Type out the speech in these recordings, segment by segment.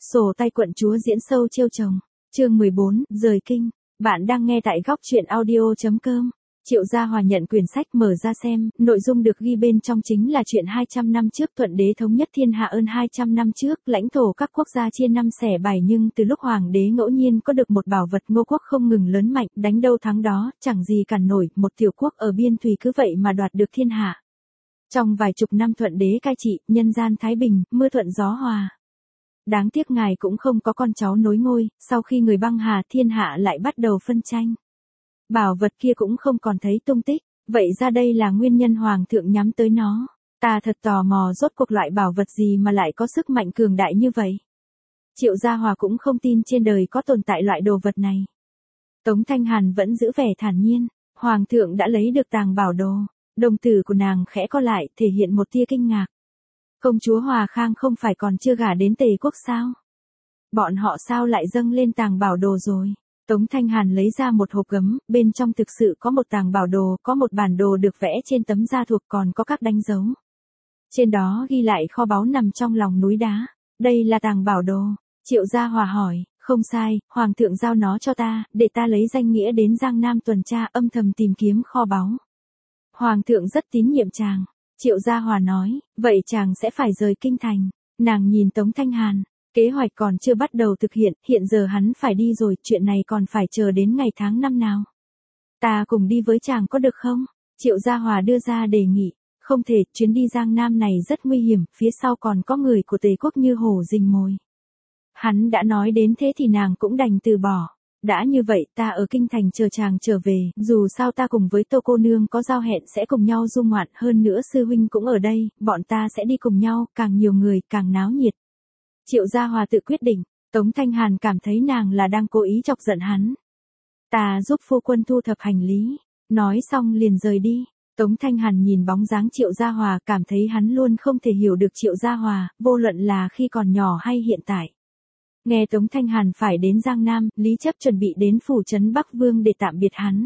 Sổ tay quận chúa diễn sâu trêu chồng. Chương 14, rời kinh. Bạn đang nghe tại góc truyện audio.com. Triệu Gia Hòa nhận quyển sách mở ra xem, nội dung được ghi bên trong chính là chuyện 200 năm trước Thuận đế thống nhất thiên hạ. 200 năm trước, lãnh thổ các quốc gia chia năm xẻ bảy, nhưng từ lúc hoàng đế ngẫu nhiên có được một bảo vật, Ngô quốc không ngừng lớn mạnh, đánh đâu thắng đó, chẳng gì cản nổi, một tiểu quốc ở biên thùy cứ vậy mà đoạt được thiên hạ. Trong vài chục năm Thuận đế cai trị, nhân gian thái bình, mưa thuận gió hòa. Đáng tiếc ngài cũng không có con cháu nối ngôi, sau khi người băng hà, thiên hạ lại bắt đầu phân tranh. Bảo vật kia cũng không còn thấy tung tích, vậy ra đây là nguyên nhân hoàng thượng nhắm tới nó. Ta thật tò mò rốt cuộc loại bảo vật gì mà lại có sức mạnh cường đại như vậy. Triệu Gia Hòa cũng không tin trên đời có tồn tại loại đồ vật này. Tống Thanh Hàn vẫn giữ vẻ thản nhiên, hoàng thượng đã lấy được tàng bảo đồ. Đồng tử của nàng khẽ co lại, thể hiện một tia kinh ngạc. Công chúa Hòa Khang không phải còn chưa gả đến Tề quốc sao? Bọn họ sao lại dâng lên tàng bảo đồ rồi? Tống Thanh Hàn lấy ra một hộp gấm, bên trong thực sự có một tàng bảo đồ, có một bản đồ được vẽ trên tấm da thuộc, còn có các đánh dấu. Trên đó ghi lại kho báu nằm trong lòng núi đá. Đây là tàng bảo đồ. Triệu Gia Hòa hỏi, không sai, hoàng thượng giao nó cho ta, để ta lấy danh nghĩa đến Giang Nam tuần tra, âm thầm tìm kiếm kho báu. Hoàng thượng rất tín nhiệm chàng. Triệu Gia Hòa nói, vậy chàng sẽ phải rời kinh thành. Nàng nhìn Tống Thanh Hàn, kế hoạch còn chưa bắt đầu thực hiện, hiện giờ hắn phải đi rồi, chuyện này còn phải chờ đến ngày tháng năm nào. Ta cùng đi với chàng có được không? Triệu Gia Hòa đưa ra đề nghị, không thể, chuyến đi Giang Nam này rất nguy hiểm, phía sau còn có người của Tề quốc như hổ rình mồi. Hắn đã nói đến thế thì nàng cũng đành từ bỏ. Đã như vậy, ta ở kinh thành chờ chàng trở về, dù sao ta cùng với Tô cô nương có giao hẹn sẽ cùng nhau du ngoạn, hơn nữa sư huynh cũng ở đây, bọn ta sẽ đi cùng nhau, càng nhiều người càng náo nhiệt. Triệu Gia Hòa tự quyết định, Tống Thanh Hàn cảm thấy nàng là đang cố ý chọc giận hắn. Ta giúp phu quân thu thập hành lý, nói xong liền rời đi. Tống Thanh Hàn nhìn bóng dáng Triệu Gia Hòa, cảm thấy hắn luôn không thể hiểu được Triệu Gia Hòa, vô luận là khi còn nhỏ hay hiện tại. Nghe Tống Thanh Hàn phải đến Giang Nam, Lý Chấp chuẩn bị đến phủ trấn Bắc Vương để tạm biệt hắn.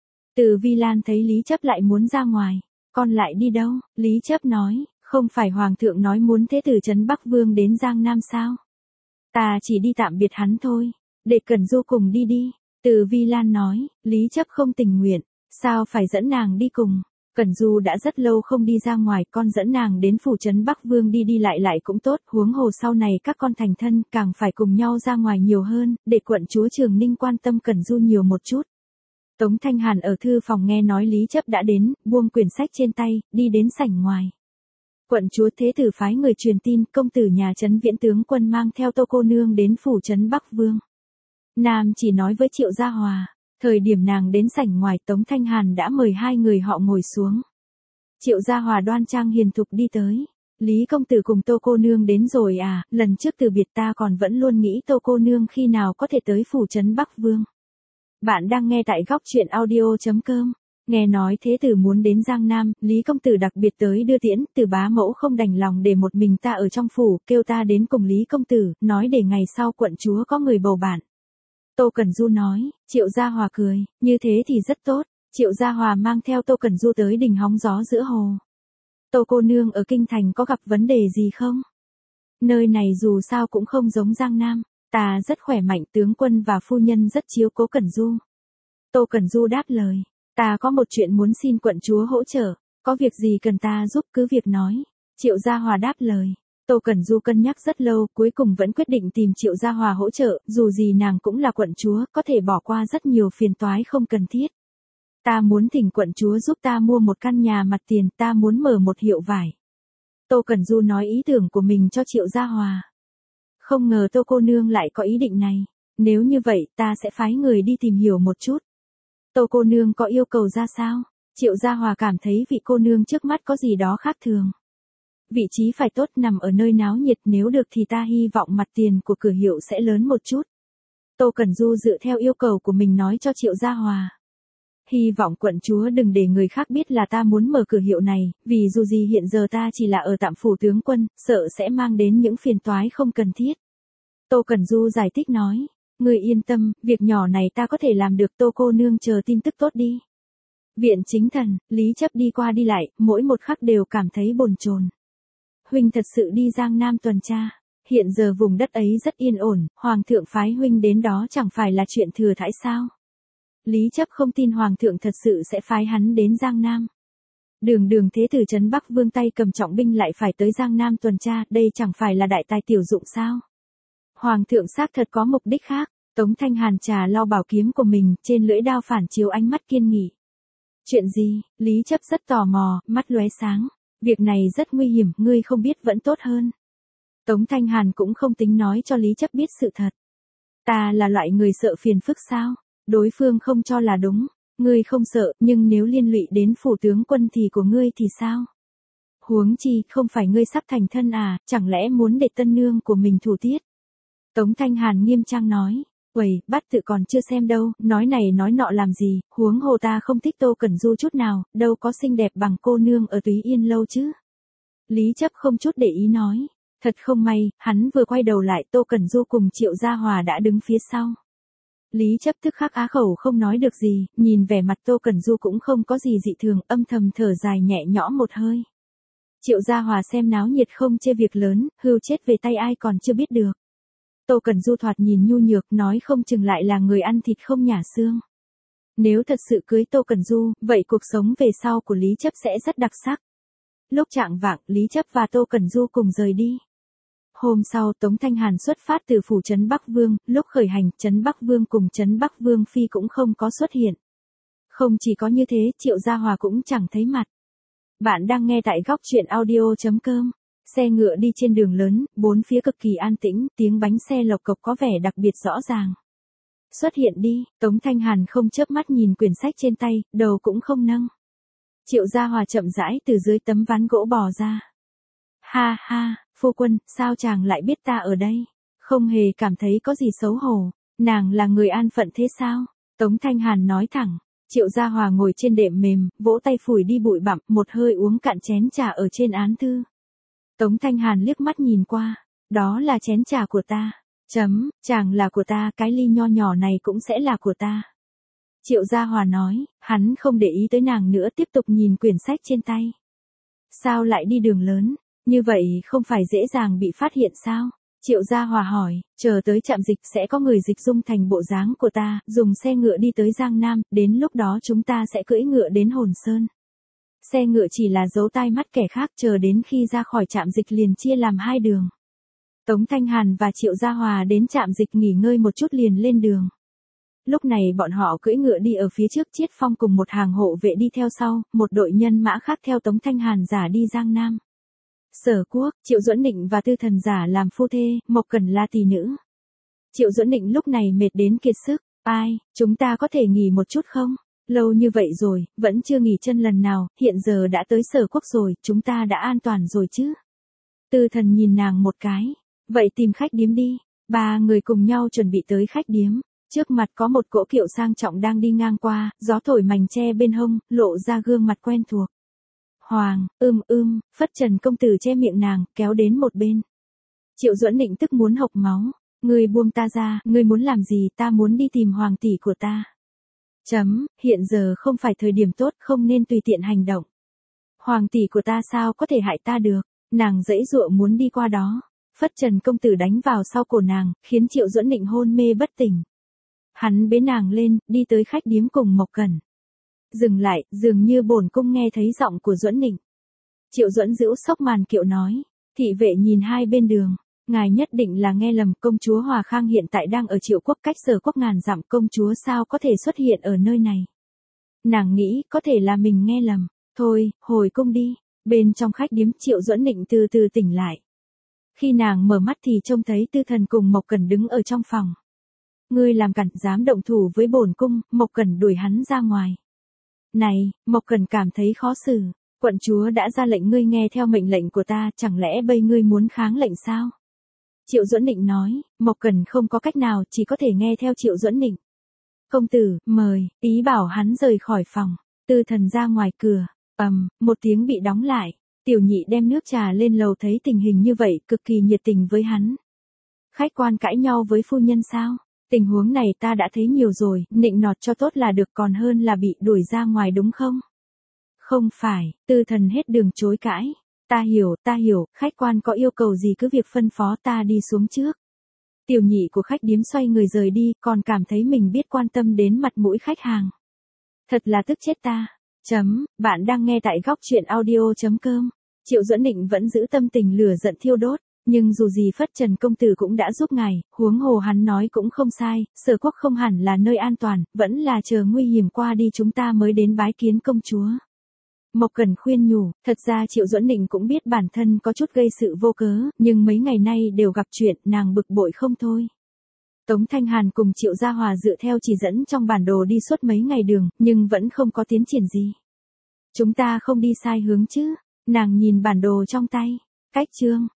Từ Vi Lan thấy Lý Chấp lại muốn ra ngoài, con lại đi đâu? Lý Chấp nói, không phải hoàng thượng nói muốn thế tử trấn Bắc Vương đến Giang Nam sao? Ta chỉ đi tạm biệt hắn thôi, để Cẩn Du cùng đi đi. Từ Vi Lan nói, Lý Chấp không tình nguyện, sao phải dẫn nàng đi cùng? Cẩn Du đã rất lâu không đi ra ngoài, con dẫn nàng đến phủ trấn Bắc Vương đi đi lại lại cũng tốt, huống hồ sau này các con thành thân, càng phải cùng nhau ra ngoài nhiều hơn, để quận chúa Trường Ninh quan tâm Cẩn Du nhiều một chút. Tống Thanh Hàn ở thư phòng nghe nói Lý Chấp đã đến, buông quyển sách trên tay, đi đến sảnh ngoài. Quận chúa Thế tử phái người truyền tin, công tử nhà trấn Viễn tướng quân mang theo Tô cô nương đến phủ trấn Bắc Vương. Nam chỉ nói với Triệu Gia Hòa. Thời điểm nàng đến sảnh ngoài, Tống Thanh Hàn đã mời hai người họ ngồi xuống. Triệu Gia Hòa đoan trang hiền thục đi tới. Lý công tử cùng Tô cô nương đến rồi à, lần trước từ biệt ta còn vẫn luôn nghĩ Tô cô nương khi nào có thể tới phủ trấn Bắc Vương. Bạn đang nghe tại góc truyện audio.com. Nghe nói thế tử muốn đến Giang Nam, Lý công tử đặc biệt tới đưa tiễn, Từ bá mẫu không đành lòng để một mình ta ở trong phủ, kêu ta đến cùng Lý công tử, nói để ngày sau quận chúa có người bầu bạn. Tô Cẩn Du nói, Triệu Gia Hòa cười, như thế thì rất tốt. Triệu Gia Hòa mang theo Tô Cẩn Du tới đình hóng gió giữa hồ. Tô cô nương ở kinh thành có gặp vấn đề gì không? Nơi này dù sao cũng không giống Giang Nam, ta rất khỏe mạnh, tướng quân và phu nhân rất chiếu cố Cẩn Du. Tô Cẩn Du đáp lời, ta có một chuyện muốn xin quận chúa hỗ trợ, có việc gì cần ta giúp cứ việc nói. Triệu Gia Hòa đáp lời. Tô Cẩn Du cân nhắc rất lâu, cuối cùng vẫn quyết định tìm Triệu Gia Hòa hỗ trợ, dù gì nàng cũng là quận chúa, có thể bỏ qua rất nhiều phiền toái không cần thiết. Ta muốn thỉnh quận chúa giúp ta mua một căn nhà mặt tiền, ta muốn mở một hiệu vải. Tô Cẩn Du nói ý tưởng của mình cho Triệu Gia Hòa. Không ngờ Tô cô nương lại có ý định này. Nếu như vậy, ta sẽ phái người đi tìm hiểu một chút. Tô cô nương có yêu cầu ra sao? Triệu Gia Hòa cảm thấy vị cô nương trước mắt có gì đó khác thường. Vị trí phải tốt, nằm ở nơi náo nhiệt, nếu được thì ta hy vọng mặt tiền của cửa hiệu sẽ lớn một chút. Tô Cẩn Du dựa theo yêu cầu của mình nói cho Triệu Gia Hòa. Hy vọng quận chúa đừng để người khác biết là ta muốn mở cửa hiệu này, vì dù gì hiện giờ ta chỉ là ở tạm phủ tướng quân, sợ sẽ mang đến những phiền toái không cần thiết. Tô Cẩn Du giải thích nói, người yên tâm, việc nhỏ này ta có thể làm được, Tô cô nương chờ tin tức tốt đi. Viện Chính Thần, Lý Chấp đi qua đi lại, mỗi một khắc đều cảm thấy bồn chồn. Huynh thật sự đi Giang Nam tuần tra, Hiện giờ vùng đất ấy rất yên ổn, Hoàng thượng phái huynh đến đó chẳng phải là chuyện thừa thãi sao? Lý Chấp không tin Hoàng thượng thật sự sẽ phái hắn đến Giang Nam. Đường đường thế tử trấn Bắc Vương tay cầm trọng binh lại phải tới Giang Nam tuần tra, đây chẳng phải là đại tài tiểu dụng sao? Hoàng thượng xác thật có mục đích khác. Tống Thanh Hàn trà lau bảo kiếm của mình, trên lưỡi đao phản chiếu ánh mắt kiên nghị. Chuyện gì? Lý Chấp rất tò mò, mắt lóe sáng. Việc này rất nguy hiểm, ngươi không biết vẫn tốt hơn. Tống Thanh Hàn cũng không tính nói cho Lý Chấp biết sự thật. Ta là loại người sợ phiền phức sao? Đối phương không cho là đúng. Ngươi không sợ, nhưng nếu liên lụy đến phủ tướng quân thì của ngươi thì sao? Huống chi, không phải ngươi sắp thành thân à, chẳng lẽ muốn để tân nương của mình thủ tiết? Tống Thanh Hàn nghiêm trang nói. Uầy, bát tự còn chưa xem đâu, nói này nói nọ làm gì, huống hồ ta không thích Tô Cẩn Du chút nào, đâu có xinh đẹp bằng cô nương ở Túy Yên lâu chứ. Lý Chấp không chút để ý nói. Thật không may, hắn vừa quay đầu lại Tô Cẩn Du cùng Triệu Gia Hòa đã đứng phía sau. Lý Chấp tức khắc á khẩu không nói được gì, nhìn vẻ mặt Tô Cẩn Du cũng không có gì dị thường, âm thầm thở dài nhẹ nhõm một hơi. Triệu Gia Hòa xem náo nhiệt không chê việc lớn, hưu chết về tay ai còn chưa biết được. Tô Cẩn Du thoạt nhìn nhu nhược, nói không chừng lại là người ăn thịt không nhả xương. Nếu thật sự cưới Tô Cẩn Du, vậy cuộc sống về sau của Lý Chấp sẽ rất đặc sắc. Lúc chạng vạng, Lý Chấp và Tô Cẩn Du cùng rời đi. Hôm sau Tống Thanh Hàn xuất phát từ phủ trấn Bắc Vương, lúc khởi hành, trấn Bắc Vương cùng trấn Bắc Vương Phi cũng không có xuất hiện. Không chỉ có như thế, Triệu Gia Hòa cũng chẳng thấy mặt. Bạn đang nghe tại góc truyện audio.com. Xe ngựa đi trên đường lớn, bốn phía cực kỳ an tĩnh, tiếng bánh xe lộc cộc có vẻ đặc biệt rõ ràng. Xuất hiện đi, Tống Thanh Hàn không chớp mắt nhìn quyển sách trên tay, đầu cũng không nâng. Triệu Gia Hòa chậm rãi từ dưới tấm ván gỗ bò ra. Ha ha, phu quân, sao chàng lại biết ta ở đây? Không hề cảm thấy có gì xấu hổ, nàng là người an phận thế sao? Tống Thanh Hàn nói thẳng. Triệu Gia Hòa ngồi trên đệm mềm, vỗ tay phủi đi bụi bặm, một hơi uống cạn chén trà ở trên án thư. Tống Thanh Hàn liếc mắt nhìn qua, đó là chén trà của ta. Chàng là của ta, cái ly nho nhỏ này cũng sẽ là của ta. Triệu Gia Hòa nói, hắn không để ý tới nàng nữa, tiếp tục nhìn quyển sách trên tay. Sao lại đi đường lớn, như vậy không phải dễ dàng bị phát hiện sao? Triệu Gia Hòa hỏi, chờ tới trạm dịch sẽ có người dịch dung thành bộ dáng của ta, dùng xe ngựa đi tới Giang Nam, đến lúc đó chúng ta sẽ cưỡi ngựa đến Hồn Sơn. Xe ngựa chỉ là giấu tai mắt kẻ khác, chờ đến khi ra khỏi trạm dịch liền chia làm hai đường. Tống Thanh Hàn và Triệu Gia Hòa đến trạm dịch nghỉ ngơi một chút liền lên đường. Lúc này bọn họ cưỡi ngựa đi ở phía trước, Chiết Phong cùng một hàng hộ vệ đi theo sau, một đội nhân mã khác theo Tống Thanh Hàn giả đi Giang Nam. Sở Quốc, Triệu Duẫn Định và Tư Thần giả làm phu thê, Mộc Cẩn là tỷ nữ. Triệu Duẫn Định lúc này mệt đến kiệt sức, ai, chúng ta có thể nghỉ một chút không? Lâu như vậy rồi, vẫn chưa nghỉ chân lần nào, hiện giờ đã tới Sở Quốc rồi, chúng ta đã an toàn rồi chứ? Tư Thần nhìn nàng một cái, vậy tìm khách điếm đi. Ba người cùng nhau chuẩn bị tới khách điếm. Trước mặt có một cỗ kiệu sang trọng đang đi ngang qua, gió thổi mảnh che bên hông, lộ ra gương mặt quen thuộc. Hoàng, Phất Trần công tử che miệng nàng, kéo đến một bên. Triệu Duẫn Định tức muốn hộc máu. Ngươi buông ta ra, ngươi muốn làm gì? Ta muốn đi tìm hoàng tỷ của ta. Hiện giờ không phải thời điểm tốt, không nên tùy tiện hành động. Hoàng tỷ của ta sao có thể hại ta được? Nàng giãy giụa muốn đi qua đó. Phất Trần công tử đánh vào sau cổ nàng, khiến Triệu Duẫn Định hôn mê bất tỉnh. Hắn bế nàng lên, đi tới khách điếm cùng Mộc Cẩn. Dừng lại, dường như bổn cung nghe thấy giọng của Duẫn Định. Triệu Duẫn Dữu sốc màn kiệu nói. Thị vệ nhìn hai bên đường. Ngài nhất định là nghe lầm, công chúa Hòa Khang hiện tại đang ở Triệu Quốc, cách Sở Quốc ngàn dặm, công chúa sao có thể xuất hiện ở nơi này. Nàng nghĩ có thể là mình nghe lầm. Thôi, hồi cung đi. Bên trong khách điếm, Triệu Duẫn Định từ từ tỉnh lại. Khi nàng mở mắt thì trông thấy Tư Thần cùng Mộc Cẩn đứng ở trong phòng. Ngươi làm cản, dám động thủ với bổn cung? Mộc Cẩn đuổi hắn ra ngoài. Này, Mộc Cẩn cảm thấy khó xử. Quận chúa đã ra lệnh ngươi nghe theo mệnh lệnh của ta, chẳng lẽ bây ngươi muốn kháng lệnh sao? Triệu Duẫn Định nói, Mộc Cẩn không có cách nào, chỉ có thể nghe theo Triệu Duẫn Định. Công tử, mời, ý bảo hắn rời khỏi phòng. Tư Thần ra ngoài cửa, một tiếng bị đóng lại. Tiểu nhị đem nước trà lên lầu, thấy tình hình như vậy, cực kỳ nhiệt tình với hắn. Khách quan cãi nhau với phu nhân sao? Tình huống này ta đã thấy nhiều rồi, nịnh nọt cho tốt là được, còn hơn là bị đuổi ra ngoài đúng không? Không phải, Tư Thần hết đường chối cãi. Ta hiểu, khách quan có yêu cầu gì cứ việc phân phó, ta đi xuống trước. Tiểu nhị của khách điếm xoay người rời đi, còn cảm thấy mình biết quan tâm đến mặt mũi khách hàng. Thật là tức chết ta. Bạn đang nghe tại góc chuyện audio.com. Triệu Duẫn Định vẫn giữ tâm tình lửa giận thiêu đốt, nhưng dù gì Phất Trần công tử cũng đã giúp ngài, huống hồ hắn nói cũng không sai, Sở Quốc không hẳn là nơi an toàn, vẫn là chờ nguy hiểm qua đi chúng ta mới đến bái kiến công chúa. Mộc Cẩn khuyên nhủ, thật ra Triệu Duẫn Định cũng biết bản thân có chút gây sự vô cớ, nhưng mấy ngày nay đều gặp chuyện, nàng bực bội không thôi. Tống Thanh Hàn cùng Triệu Gia Hòa dựa theo chỉ dẫn trong bản đồ đi suốt mấy ngày đường, nhưng vẫn không có tiến triển gì. Chúng ta không đi sai hướng chứ? Nàng nhìn bản đồ trong tay. Cách chương